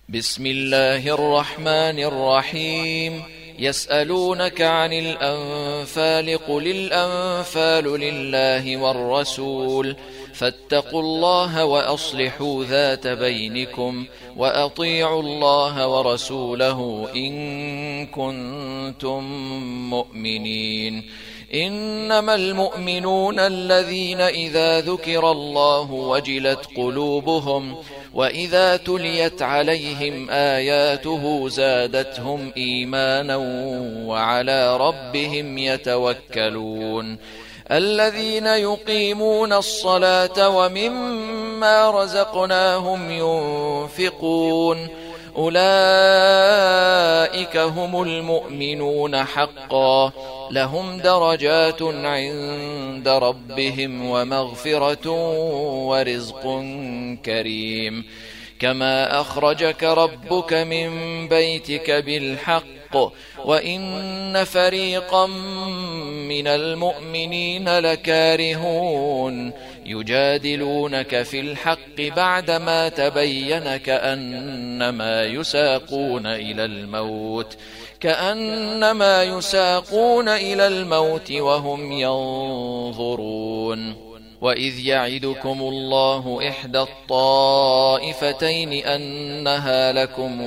بسم الله الرحمن الرحيم. يسألونك عن الأنفال قل الأنفال لله والرسول فاتقوا الله وأصلحوا ذات بينكم وأطيعوا الله ورسوله إن كنتم مؤمنين. إنما المؤمنون الذين إذا ذكر الله وجلت قلوبهم وإذا تليت عليهم آياته زادتهم إيمانا وعلى ربهم يتوكلون. الذين يقيمون الصلاة ومما رزقناهم ينفقون أولئك هم المؤمنون حقا لهم درجات عند ربهم ومغفرة ورزق كريم. كما أخرجك ربك من بيتك بالحق وإن فريقا من المؤمنين لكارهون يجادلونك في الحق بعدما تبين كأنما يساقون إلى الموت وهم ينظرون. وإذ يعدكم الله إحدى الطائفتين أنها لكم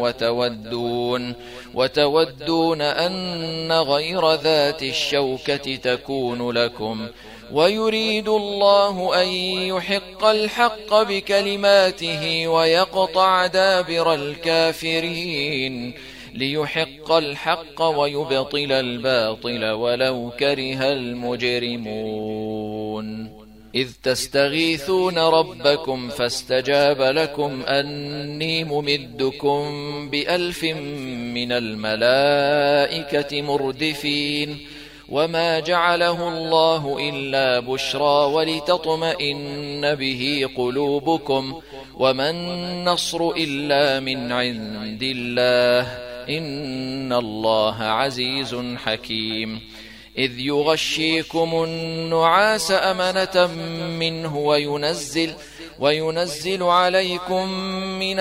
وتودون أن غير ذات الشوكة تكون لكم ويريد الله أن يحق الحق بكلماته ويقطع دابر الكافرين ليحق الحق ويبطل الباطل ولو كره المجرمون. إذ تستغيثون ربكم فاستجاب لكم أني ممدكم ب1000 من الملائكة مردفين وما جعله الله إلا بشرى ولتطمئن به قلوبكم وما النصر إلا من عند الله إن الله عزيز حكيم. إذ يغشيكم النعاس أمنة منه وينزل عليكم من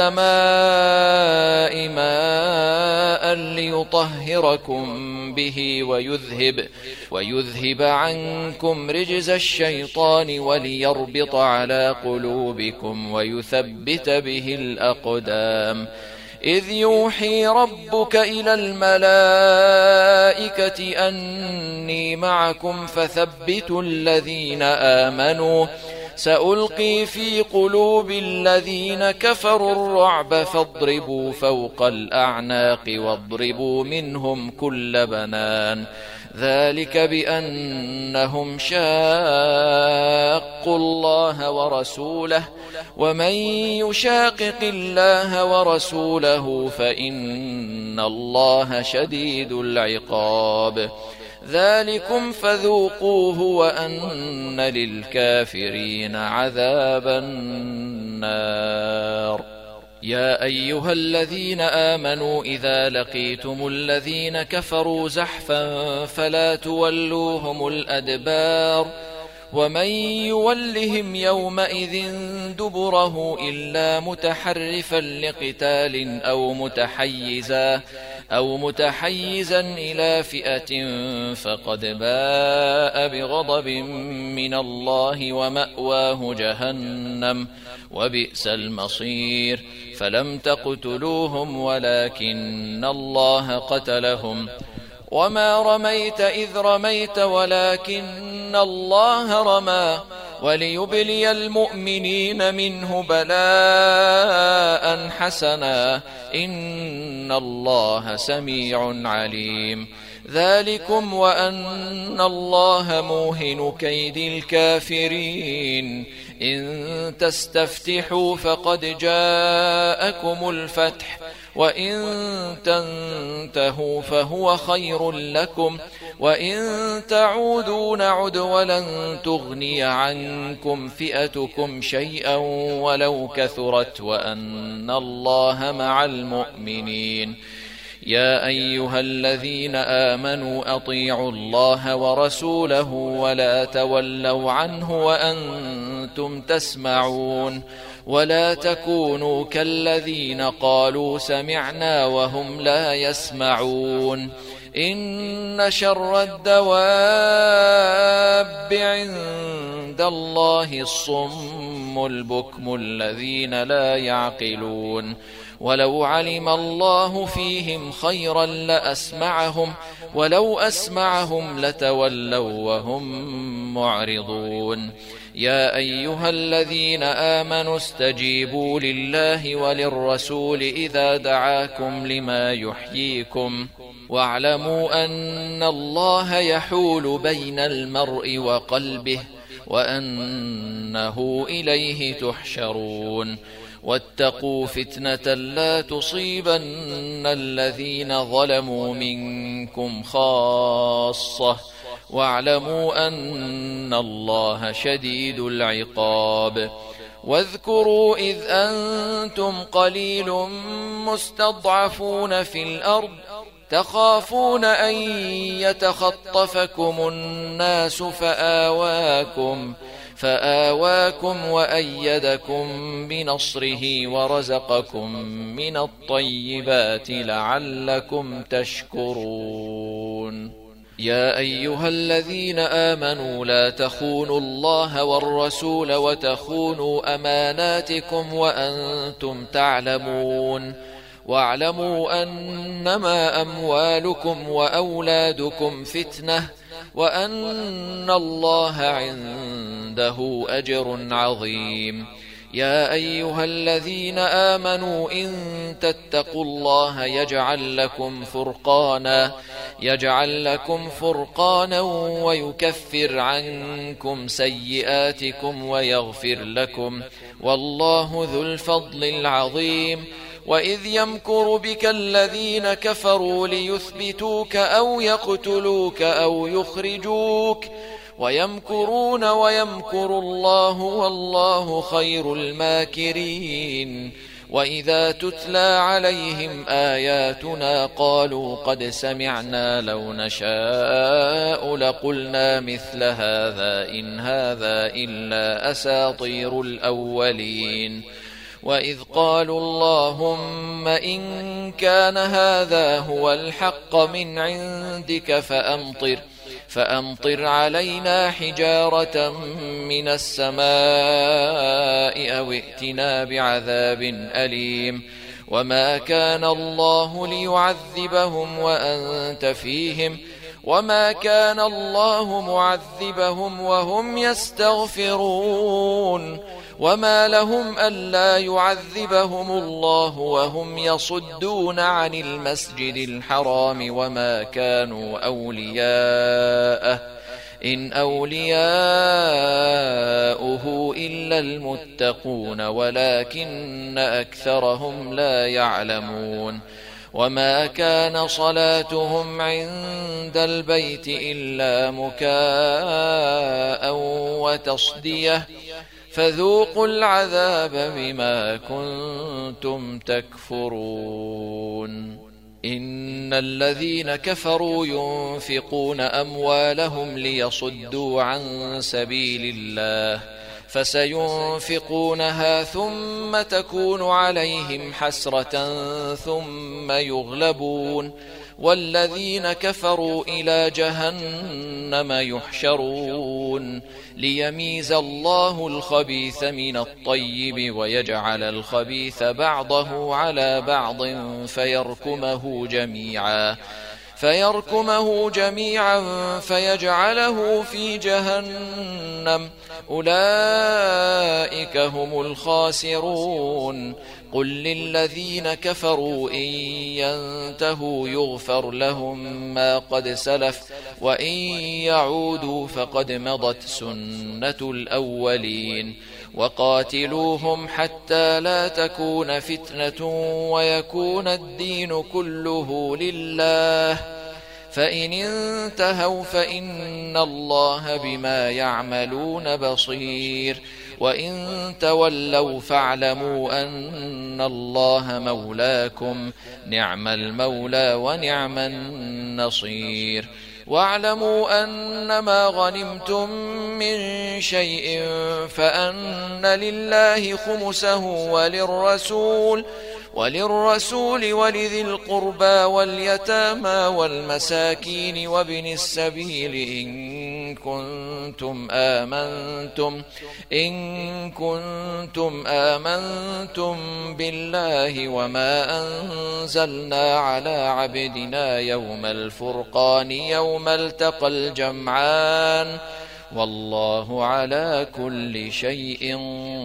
السماء ماء ليطهركم به ويذهب عنكم رجز الشيطان وليربط على قلوبكم ويثبت به الأقدام. إذ يوحي ربك إلى الملائكة أني معكم فثبتوا الذين آمنوا سألقي في قلوب الذين كفروا الرعب فاضربوا فوق الأعناق واضربوا منهم كل بنان ذلك بأنهم شاقوا الله ورسوله ومن يشاقق الله ورسوله فإن الله شديد العقاب. ذلكم فذوقوه وأن للكافرين عذاب النار. يا أيها الذين آمنوا إذا لقيتم الذين كفروا زحفا فلا تولوهم الأدبار ومن يولهم يومئذ دبره إلا متحرفا لقتال أو متحيزا إلى فئة فقد باء بغضب من الله ومأواه جهنم وبئس المصير. فلم تقتلوهم ولكن الله قتلهم وما رميت إذ رميت ولكن الله رمى وليبلي المؤمنين منه بلاء حسنا إن الله سميع عليم. ذلكم وأن الله موهن كيد الكافرين. إن تستفتحوا فقد جاءكم الفتح وإن تنتهوا فهو خير لكم وإن تعودوا نعد ولن تغني عنكم فئتكم شيئا ولو كثرت وأن الله مع المؤمنين. يا أيها الذين آمنوا أطيعوا الله ورسوله ولا تولوا عنه وأنتم تسمعون ولا تكونوا كالذين قالوا سمعنا وهم لا يسمعون. إن شر الدواب عند الله الصم البكم الذين لا يعقلون. ولو علم الله فيهم خيرا لأسمعهم ولو أسمعهم لتولوا وهم معرضون. يا أيها الذين آمنوا استجيبوا لله وللرسول إذا دعاكم لما يحييكم واعلموا أن الله يحول بين المرء وقلبه وأنه إليه تحشرون. واتقوا فتنة لا تصيبن الذين ظلموا منكم خاصة واعلموا أن الله شديد العقاب. واذكروا إذ أنتم قليل مستضعفون في الأرض تخافون أن يتخطفكم الناس فآواكم وأيدكم بنصره ورزقكم من الطيبات لعلكم تشكرون. يا أيها الذين آمنوا لا تخونوا الله والرسول وتخونوا أماناتكم وأنتم تعلمون. واعلموا أنما أموالكم وأولادكم فتنة وأن الله عنده أجر عظيم. يا أيها الذين آمنوا إن تتقوا الله يجعل لكم فرقانا ويكفر عنكم سيئاتكم ويغفر لكم والله ذو الفضل العظيم. وإذ يمكر بك الذين كفروا ليثبتوك أو يقتلوك أو يخرجوك ويمكرون ويمكر الله والله خير الماكرين. وإذا تتلى عليهم آياتنا قالوا قد سمعنا لو نشاء لقلنا مثل هذا إن هذا إلا أساطير الأولين. وإذ قالوا اللهم إن كان هذا هو الحق من عندك فأمطر علينا حجارة من السماء أو ائتنا بعذاب أليم. وما كان الله ليعذبهم وأنت فيهم وما كان الله معذبهم وهم يستغفرون. وما لهم ألا يعذبهم الله وهم يصدون عن المسجد الحرام وما كانوا أولياءه إن أولياؤه إلا المتقون ولكن أكثرهم لا يعلمون. وما كان صلاتهم عند البيت إلا مكاء وتصدية فذوقوا العذاب بما كنتم تكفرون. إن الذين كفروا ينفقون أموالهم ليصدوا عن سبيل الله فسينفقونها ثم تكون عليهم حسرة ثم يغلبون والذين كفروا إلى جهنم يحشرون ليميز الله الخبيث من الطيب ويجعل الخبيث بعضه على بعض فيركمه جميعا فيجعله في جهنم أولئك هم الخاسرون. قل للذين كفروا إن ينتهوا يغفر لهم ما قد سلف وإن يعودوا فقد مضت سنة الأولين. وقاتلوهم حتى لا تكون فتنة ويكون الدين كله لله فإن انتهوا فإن الله بما يعملون بصير وإن تولوا فاعلموا أن الله مولاكم نعم المولى ونعم النصير. واعلموا أنما غنمتم من شيء فأن لله خمسه وللرسول ولذي القربى واليتامى والمساكين وابن السبيل إن كنتم آمنتم بالله وما أنزلنا على عبدنا يوم الفرقان يوم التقى الجمعان والله على كل شيء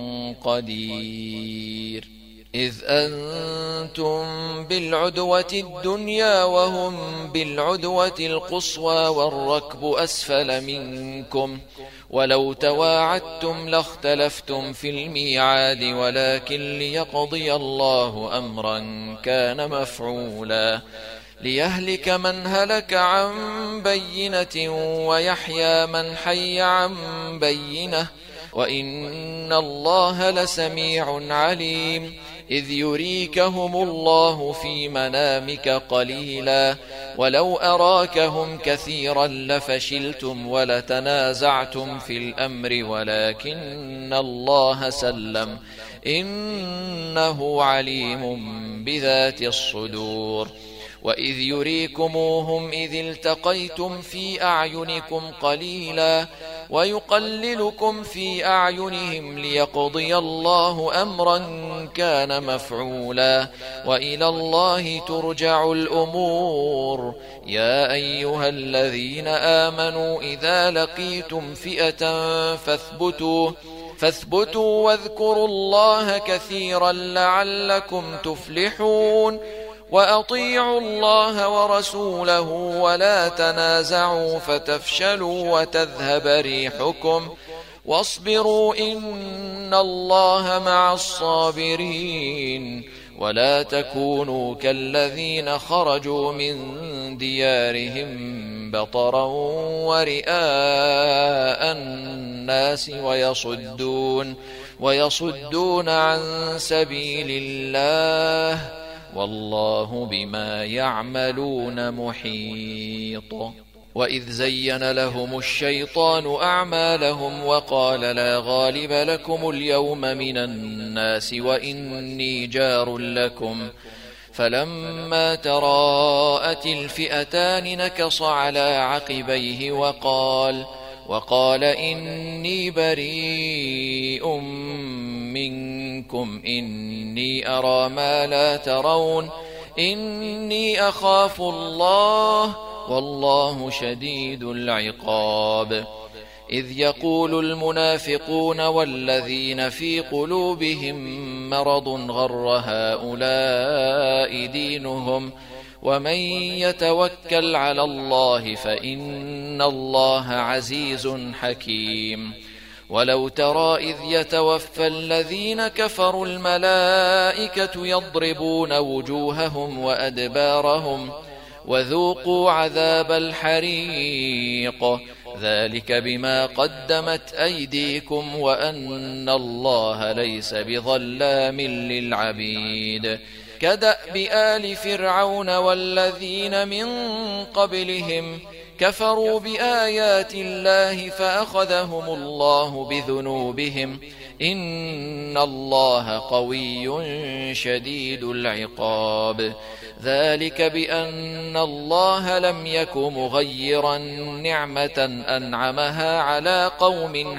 قدير. إذ أنتم بالعدوة الدنيا وهم بالعدوة القصوى والركب أسفل منكم ولو تواعدتم لاختلفتم في الميعاد ولكن ليقضي الله أمرا كان مفعولا ليهلك من هلك عن بينة ويحيى من حي عن بينة وإن الله لسميع عليم. إذ يريكهم الله في منامك قليلا ولو أراكهم كثيرا لفشلتم ولتنازعتم في الأمر ولكن الله سلم إنه عليم بذات الصدور. وإذ يريكموهم إذ التقيتم في أعينكم قليلا ويقللكم في أعينهم ليقضي الله أمرا كان مفعولا وإلى الله ترجع الأمور. يا أيها الذين آمنوا إذا لقيتم فئة فاثبتوا واذكروا الله كثيرا لعلكم تفلحون. وأطيعوا الله ورسوله ولا تنازعوا فتفشلوا وتذهب ريحكم واصبروا إن الله مع الصابرين. ولا تكونوا كالذين خرجوا من ديارهم بطرا ورئاء الناس ويصدون عن سبيل الله والله بما يعملون محيط. وإذ زين لهم الشيطان أعمالهم وقال لا غالب لكم اليوم من الناس وإني جار لكم فلما تراءت الفئتان نكص على عقبيه وقال إني بريء منكم إني أرى ما لا ترون إني أخاف الله والله شديد العقاب. إذ يقول المنافقون والذين في قلوبهم مرض غر هؤلاء دينهم ومن يتوكل على الله فإن الله عزيز حكيم. ولو ترى إذ يتوفى الذين كفروا الملائكة يضربون وجوههم وأدبارهم وذوقوا عذاب الحريق ذلك بما قدمت أيديكم وأن الله ليس بظلام للعبيد. كدأب آل فرعون والذين من قبلهم كفروا بآيات الله فأخذهم الله بذنوبهم إن الله قوي شديد العقاب. ذلك بأن الله لم يك مغيرا نعمة أنعمها على قوم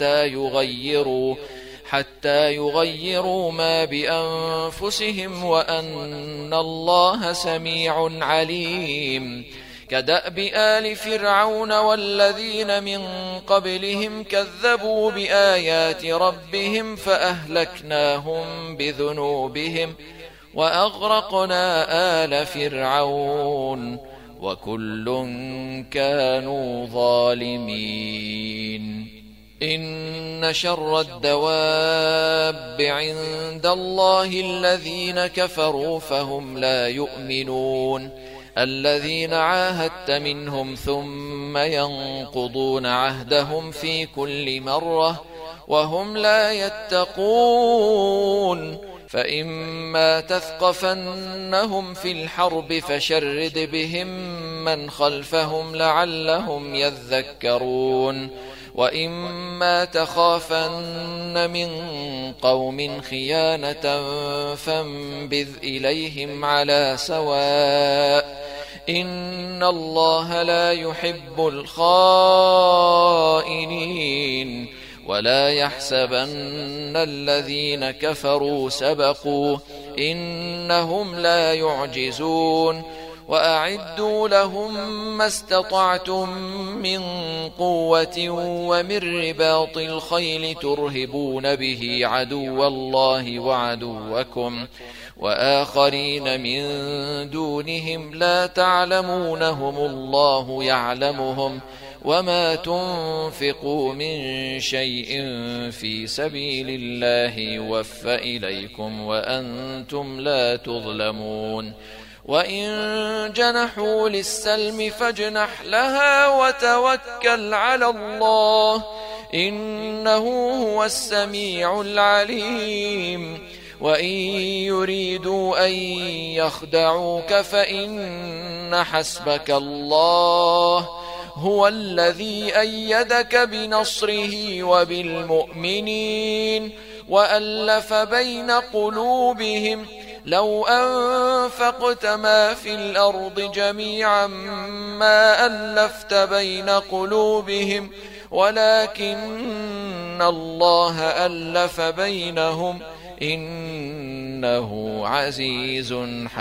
حتى يغيروا ما بأنفسهم وأن الله سميع عليم. كدأب آل فرعون والذين من قبلهم كذبوا بآيات ربهم فأهلكناهم بذنوبهم وأغرقنا آل فرعون وكل كانوا ظالمين. إن شر الدواب عند الله الذين كفروا فهم لا يؤمنون الذين عاهدت منهم ثم ينقضون عهدهم في كل مرة وهم لا يتقون فإما تثقفنهم في الحرب فشرد بهم من خلفهم لعلهم يذكرون وإما تخافن من قوم خيانة فانبذ إليهم على سواء إن الله لا يحب الخائنين ولا يحسبن الذين كفروا سبقوا إنهم لا يعجزون وأعدوا لهم ما استطعتم من قوة ومن رباط الخيل ترهبون به عدو الله وعدوكم وآخرين من دونهم لا تعلمونهم الله يعلمهم وما تنفقوا من شيء في سبيل الله يوفى إليكم وأنتم لا تظلمون وإن جنحوا للسلم فاجنح لها وتوكل على الله إنه هو السميع العليم وإن يريدوا أن يخدعوك فإن حسبك الله هو الذي أيدك بنصره وبالمؤمنين وألف بين قلوبهم لو أنفقت ما في الأرض جميعا ما ألفت بين قلوبهم ولكن الله ألف بينهم إنه عزيز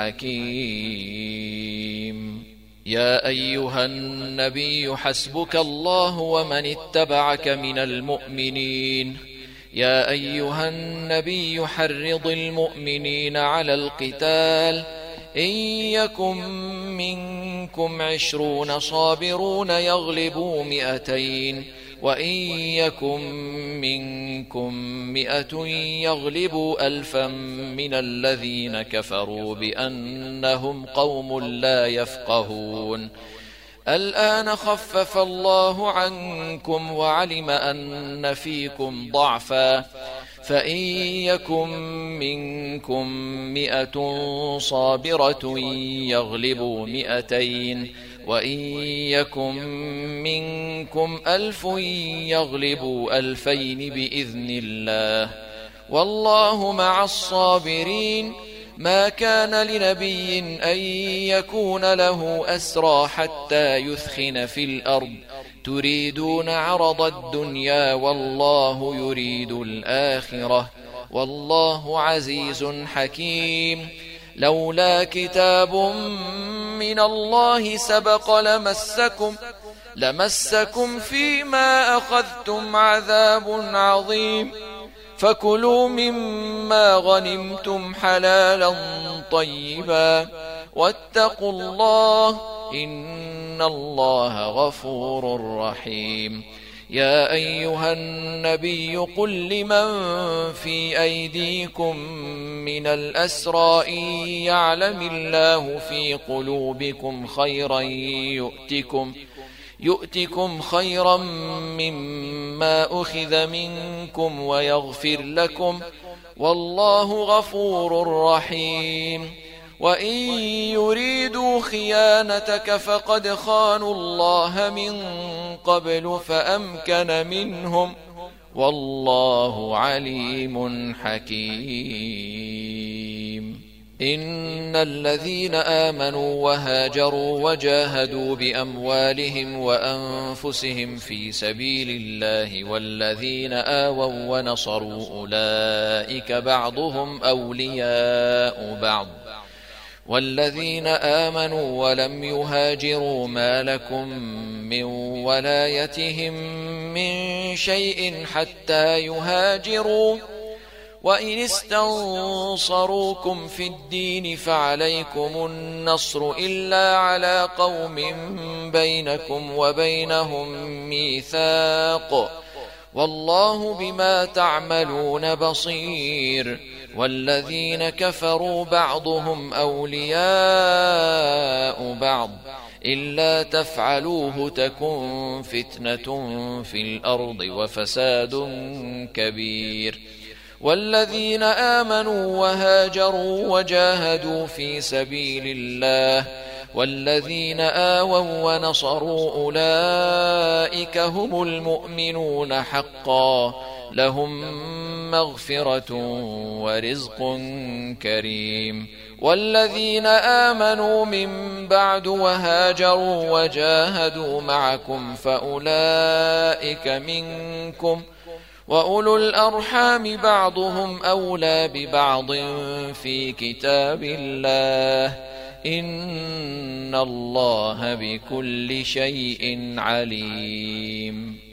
حكيم يا أيها النبي حسبك الله ومن اتبعك من المؤمنين يا أيها النبي حرض المؤمنين على القتال إن يكن منكم 20 صابرون يغلبوا 200 وإن يكن منكم 100 يغلبوا 1000 من الذين كفروا بأنهم قوم لا يفقهون الآن خفف الله عنكم وعلم أن فيكم ضعفا فإن يكن منكم 100 صابرة يغلبوا 200 وإن يكن منكم 1000 يغلبوا 2000 بإذن الله والله مع الصابرين ما كان لنبي أن يكون له أسرى حتى يثخن في الأرض تريدون عرض الدنيا والله يريد الآخرة والله عزيز حكيم لولا كتاب من الله سبق لمسكم فيما أخذتم عذاب عظيم فكلوا مما غنمتم حلالا طيبا واتقوا الله إن الله غفور رحيم يا أيها النبي قل لمن في أيديكم من الأسرى إن يعلم الله في قلوبكم خيرا يؤتكم خيرا مما أخذ منكم ويغفر لكم والله غفور رحيم وإن يريدوا خيانتك فقد خانوا الله من قبل فأمكن منهم والله عليم حكيم إن الذين آمنوا وهاجروا وجاهدوا بأموالهم وأنفسهم في سبيل الله والذين آووا ونصروا أولئك بعضهم أولياء بعض والذين آمنوا ولم يهاجروا ما لكم من ولايتهم من شيء حتى يهاجروا وإن استنصروكم في الدين فعليكم النصر إلا على قوم بينكم وبينهم ميثاق والله بما تعملون بصير والذين كفروا بعضهم أولياء بعض إلا تفعلوه تكن فتنة في الأرض وفساد كبير والذين آمنوا وهاجروا وجاهدوا في سبيل الله والذين آووا ونصروا أولئك هم المؤمنون حقا لهم مغفرة ورزق كريم. والذين آمنوا من بعد وهاجروا وجاهدوا معكم فأولئك منكم وأولو الأرحام بعضهم أولى ببعض في كتاب الله إن الله بكل شيء عليم.